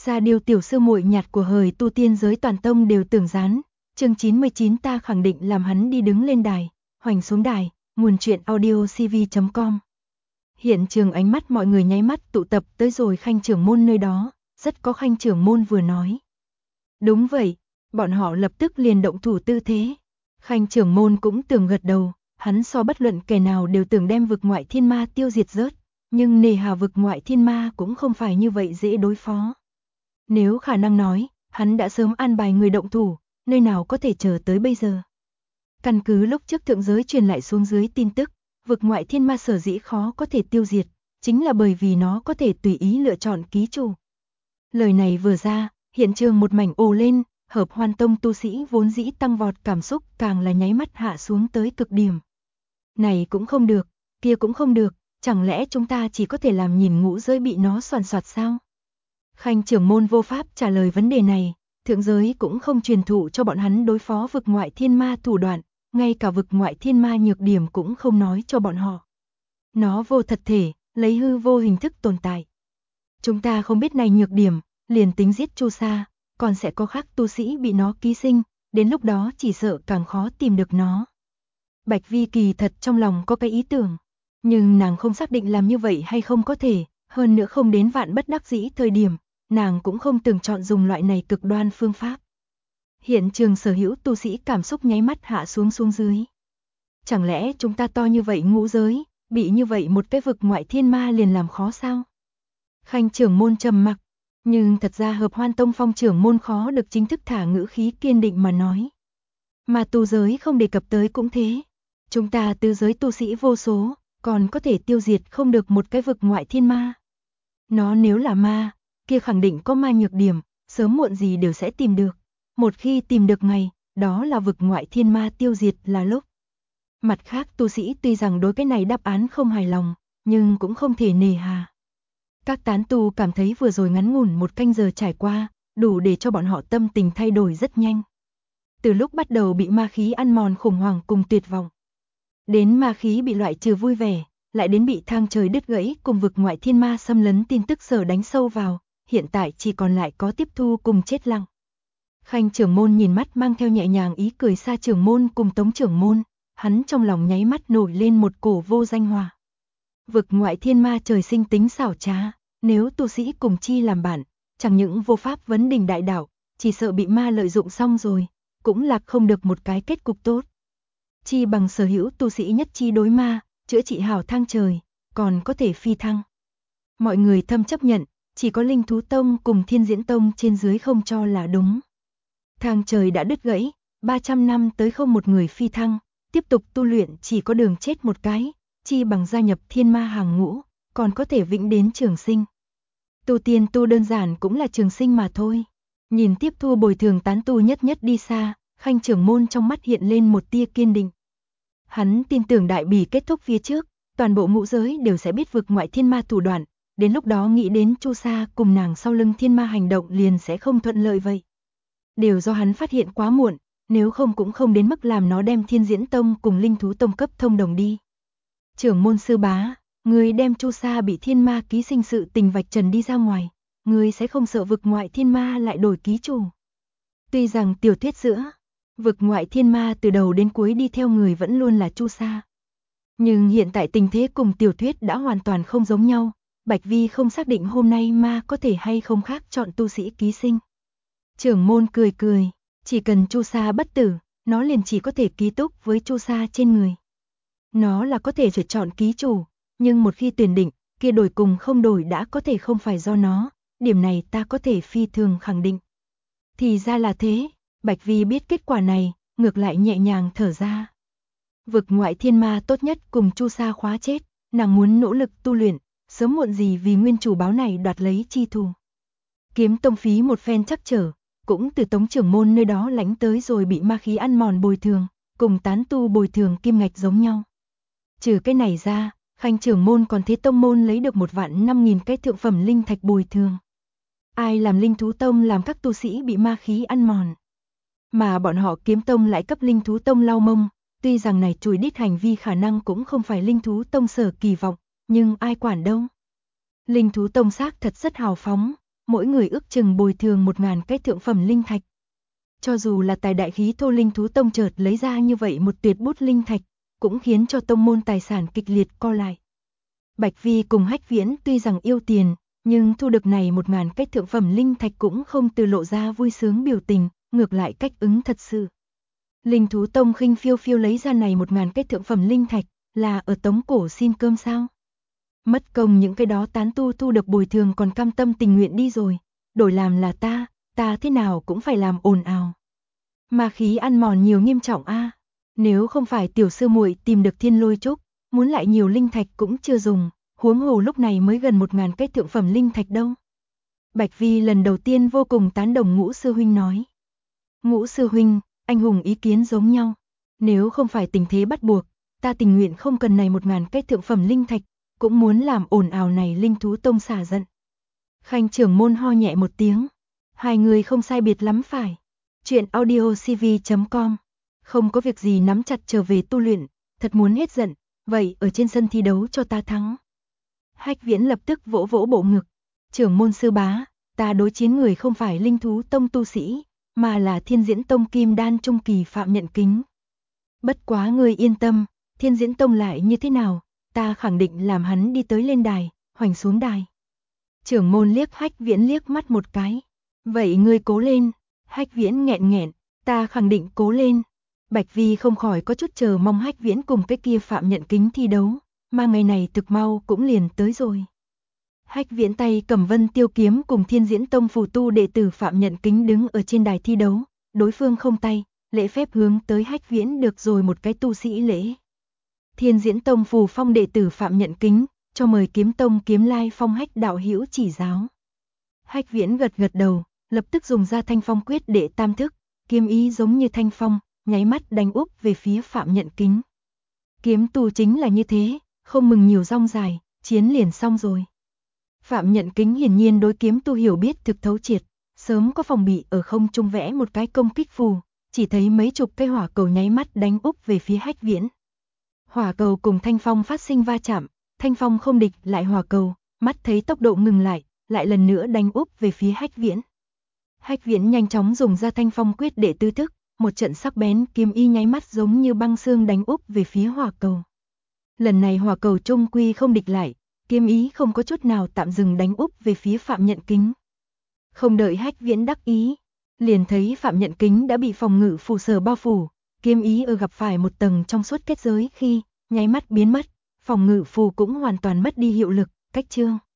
Ra điều tiểu sư muội nhạt của hời tu tiên giới toàn tông đều tưởng gián. Chương 99 ta khẳng định làm hắn đi đứng lên đài, hoành xuống đài, nguồn truyện audio cv.com. Hiện trường ánh mắt mọi người nháy mắt tụ tập tới rồi Khanh trưởng môn nơi đó, rất có Khanh trưởng môn vừa nói. Đúng vậy, bọn họ lập tức liền động thủ tư thế. Khanh trưởng môn cũng tưởng gật đầu, hắn so bất luận kẻ nào đều tưởng đem vực ngoại thiên ma tiêu diệt rớt, nhưng nề hà vực ngoại thiên ma cũng không phải như vậy dễ đối phó. Nếu khả năng nói, hắn đã sớm an bài người động thủ, nơi nào có thể chờ tới bây giờ. Căn cứ lúc trước thượng giới truyền lại xuống dưới tin tức, vực ngoại thiên ma sở dĩ khó có thể tiêu diệt, chính là bởi vì nó có thể tùy ý lựa chọn ký chủ. Lời này vừa ra, hiện trường một mảnh ồ lên, Hợp Hoan Tông tu sĩ vốn dĩ tăng vọt cảm xúc càng là nháy mắt hạ xuống tới cực điểm. Này cũng không được, kia cũng không được, chẳng lẽ chúng ta chỉ có thể làm nhìn ngũ giới bị nó soàn soạt sao? Khanh trưởng môn vô pháp trả lời vấn đề này, thượng giới cũng không truyền thụ cho bọn hắn đối phó vực ngoại thiên ma thủ đoạn, ngay cả vực ngoại thiên ma nhược điểm cũng không nói cho bọn họ. Nó vô thật thể, lấy hư vô hình thức tồn tại. Chúng ta không biết này nhược điểm, liền tính giết Chu Sa, còn sẽ có khác tu sĩ bị nó ký sinh, đến lúc đó chỉ sợ càng khó tìm được nó. Bạch Vi kỳ thật trong lòng có cái ý tưởng, nhưng nàng không xác định làm như vậy hay không có thể, hơn nữa không đến vạn bất đắc dĩ thời điểm, nàng cũng không từng chọn dùng loại này cực đoan phương pháp. Hiện trường sở hữu tu sĩ cảm xúc nháy mắt hạ xuống dưới. Chẳng lẽ chúng ta to như vậy ngũ giới, bị như vậy một cái vực ngoại thiên ma liền làm khó sao? Khanh trưởng môn trầm mặc, nhưng thật ra Hợp Hoan Tông phong trưởng môn khó được chính thức thả ngữ khí kiên định mà nói. Mà tu giới không đề cập tới cũng thế. Chúng ta tứ giới tu sĩ vô số, còn có thể tiêu diệt không được một cái vực ngoại thiên ma. Nó nếu là ma, kia khẳng định có ma nhược điểm, sớm muộn gì đều sẽ tìm được. Một khi tìm được ngày, đó là vực ngoại thiên ma tiêu diệt là lúc. Mặt khác tu sĩ tuy rằng đối cái này đáp án không hài lòng, nhưng cũng không thể nề hà. Các tán tu cảm thấy vừa rồi ngắn ngủn một canh giờ trải qua, đủ để cho bọn họ tâm tình thay đổi rất nhanh. Từ lúc bắt đầu bị ma khí ăn mòn khủng hoảng cùng tuyệt vọng, đến ma khí bị loại trừ vui vẻ, lại đến bị thang trời đứt gãy cùng vực ngoại thiên ma xâm lấn tin tức sở đánh sâu vào, hiện tại chỉ còn lại có tiếp thu cùng chết lặng. Khanh trưởng môn nhìn mắt mang theo nhẹ nhàng ý cười Sa trưởng môn cùng Tống trưởng môn, hắn trong lòng nháy mắt nổi lên một cổ vô danh hòa. Vực ngoại thiên ma trời sinh tính xảo trá, nếu tu sĩ cùng chi làm bạn, chẳng những vô pháp vấn đỉnh đại đạo, chỉ sợ bị ma lợi dụng xong rồi, cũng lạc không được một cái kết cục tốt. Chi bằng sở hữu tu sĩ nhất chi đối ma, chữa trị hảo thang trời, còn có thể phi thăng. Mọi người thâm chấp nhận, chỉ có Linh Thú Tông cùng Thiên Diễn Tông trên dưới không cho là đúng. Thang trời đã đứt gãy, 300 năm tới không một người phi thăng, tiếp tục tu luyện chỉ có đường chết một cái, chi bằng gia nhập thiên ma hàng ngũ, còn có thể vĩnh đến trường sinh. Tu tiên tu đơn giản cũng là trường sinh mà thôi. Nhìn tiếp thu bồi thường tán tu nhất nhất đi xa, Khanh trưởng môn trong mắt hiện lên một tia kiên định. Hắn tin tưởng đại bỉ kết thúc phía trước, toàn bộ ngũ giới đều sẽ biết vực ngoại thiên ma thủ đoạn, đến lúc đó nghĩ đến Chu Sa cùng nàng sau lưng thiên ma hành động liền sẽ không thuận lợi vậy. Đều do hắn phát hiện quá muộn, nếu không cũng không đến mức làm nó đem Thiên Diễn Tông cùng Linh Thú Tông cấp thông đồng đi. Trưởng môn sư bá, người đem Chu Sa bị thiên ma ký sinh sự tình vạch trần đi ra ngoài, người sẽ không sợ vực ngoại thiên ma lại đổi ký chủ. Tuy rằng tiểu thuyết giữa, vực ngoại thiên ma từ đầu đến cuối đi theo người vẫn luôn là Chu Sa. Nhưng hiện tại tình thế cùng tiểu thuyết đã hoàn toàn không giống nhau, Bạch Vi không xác định hôm nay ma có thể hay không khác chọn tu sĩ ký sinh. Trưởng môn cười cười, chỉ cần Chu Sa bất tử, nó liền chỉ có thể ký túc với Chu Sa trên người. Nó là có thể phải chọn ký chủ, nhưng một khi tuyển định, kia đổi cùng không đổi đã có thể không phải do nó, điểm này ta có thể phi thường khẳng định. Thì ra là thế, Bạch Vi biết kết quả này, ngược lại nhẹ nhàng thở ra. Vực ngoại thiên ma tốt nhất cùng Chu Sa khóa chết, nàng muốn nỗ lực tu luyện, sớm muộn gì vì nguyên chủ báo này đoạt lấy chi thù. Kiếm tông phí một phen chắc trở, cũng từ Tống trưởng môn nơi đó lãnh tới rồi bị ma khí ăn mòn bồi thường, cùng tán tu bồi thường kim ngạch giống nhau. Trừ cái này ra, Khanh trưởng môn còn thế tông môn lấy được 1.500.000 cái thượng phẩm linh thạch bồi thường. Ai làm Linh Thú Tông làm các tu sĩ bị ma khí ăn mòn. Mà bọn họ Kiếm Tông lại cấp Linh Thú Tông lau mông, tuy rằng này chùi đít hành vi khả năng cũng không phải Linh Thú Tông sở kỳ vọng, nhưng ai quản đâu. Linh Thú Tông xác thật rất hào phóng, mỗi người ước chừng bồi thường 1000 cái thượng phẩm linh thạch. Cho dù là tài đại khí thô linh thú tông chợt lấy ra như vậy một tuyệt bút linh thạch, cũng khiến cho tông môn tài sản kịch liệt co lại. Bạch Vi cùng Hách Viễn tuy rằng yêu tiền, nhưng thu được này 1000 cái thượng phẩm linh thạch cũng không từ lộ ra vui sướng biểu tình, ngược lại cách ứng thật sự. Linh thú tông khinh phiêu phiêu lấy ra này 1000 cái thượng phẩm linh thạch, là ở tống cổ xin cơm sao? Mất công những cái đó tán tu thu được bồi thường còn cam tâm tình nguyện đi rồi, đổi làm là ta thế nào cũng phải làm ồn ào. Ma khí ăn mòn nhiều nghiêm trọng a. Nếu không phải tiểu sư muội tìm được Thiên Lôi trúc, muốn lại nhiều linh thạch cũng chưa dùng, huống hồ lúc này mới gần 1000 cái thượng phẩm linh thạch đâu. Bạch Vi lần đầu tiên vô cùng tán đồng Ngũ sư huynh nói. Ngũ sư huynh, anh hùng ý kiến giống nhau. Nếu không phải tình thế bắt buộc, ta tình nguyện không cần này 1000 cái thượng phẩm linh thạch, cũng muốn làm ồn ào này linh thú tông xả giận. Khanh trưởng môn ho nhẹ một tiếng. Hai người không sai biệt lắm phải. Chuyện audiocv.com. Không có việc gì nắm chặt trở về tu luyện, thật muốn hết giận, vậy ở trên sân thi đấu cho ta thắng. Hách Viễn lập tức vỗ vỗ bộ ngực. Trưởng môn sư bá, ta đối chiến người không phải linh thú tông tu sĩ, mà là Thiên Diễn Tông kim đan trung kỳ Phạm Nhận Kính. Bất quá người yên tâm, Thiên Diễn Tông lại như thế nào, ta khẳng định làm hắn đi tới lên đài, hoành xuống đài. Trưởng môn liếc Hách Viễn liếc mắt một cái. Vậy ngươi cố lên. Hách Viễn nghẹn nghẹn, ta khẳng định cố lên. Bạch Vi không khỏi có chút chờ mong Hách Viễn cùng cái kia Phạm Nhận Kính thi đấu, mà ngày này thực mau cũng liền tới rồi. Hách Viễn tay cầm Vân Tiêu kiếm cùng Thiên Diễn Tông phù tu đệ tử Phạm Nhận Kính đứng ở trên đài thi đấu, đối phương không tay, lễ phép hướng tới Hách Viễn được rồi một cái tu sĩ lễ. Thiên Diễn Tông phù phong đệ tử Phạm Nhận Kính, cho mời Kiếm Tông Kiếm Lai Phong Hách đạo hữu chỉ giáo. Hách Viễn gật gật đầu, lập tức dùng ra Thanh Phong quyết đệ tam thức, kiếm ý giống như thanh phong, nháy mắt đánh úp về phía Phạm Nhận Kính. Kiếm tu chính là như thế, không mừng nhiều rong dài, chiến liền xong rồi. Phạm Nhận Kính hiển nhiên đối kiếm tu hiểu biết thực thấu triệt, sớm có phòng bị ở không trung vẽ một cái công kích phù, chỉ thấy mấy chục cây hỏa cầu nháy mắt đánh úp về phía Hách Viễn. Hỏa cầu cùng thanh phong phát sinh va chạm, thanh phong không địch lại hỏa cầu, mắt thấy tốc độ ngừng lại lần nữa đánh úp về phía Hách Viễn. Hách Viễn nhanh chóng dùng ra Thanh Phong quyết để tư thức, một trận sắc bén kiếm y nháy mắt giống như băng xương đánh úp về phía hỏa cầu. Lần này hỏa cầu trung quy không địch lại, kiếm ý không có chút nào tạm dừng đánh úp về phía Phạm Nhận Kính. Không đợi Hách Viễn đắc ý, liền thấy Phạm Nhận Kính đã bị phòng ngự phù sở bao phủ, kiếm ý ở gặp phải một tầng trong suốt kết giới khi nháy mắt biến mất, phòng ngự phù cũng hoàn toàn mất đi hiệu lực, cách chương.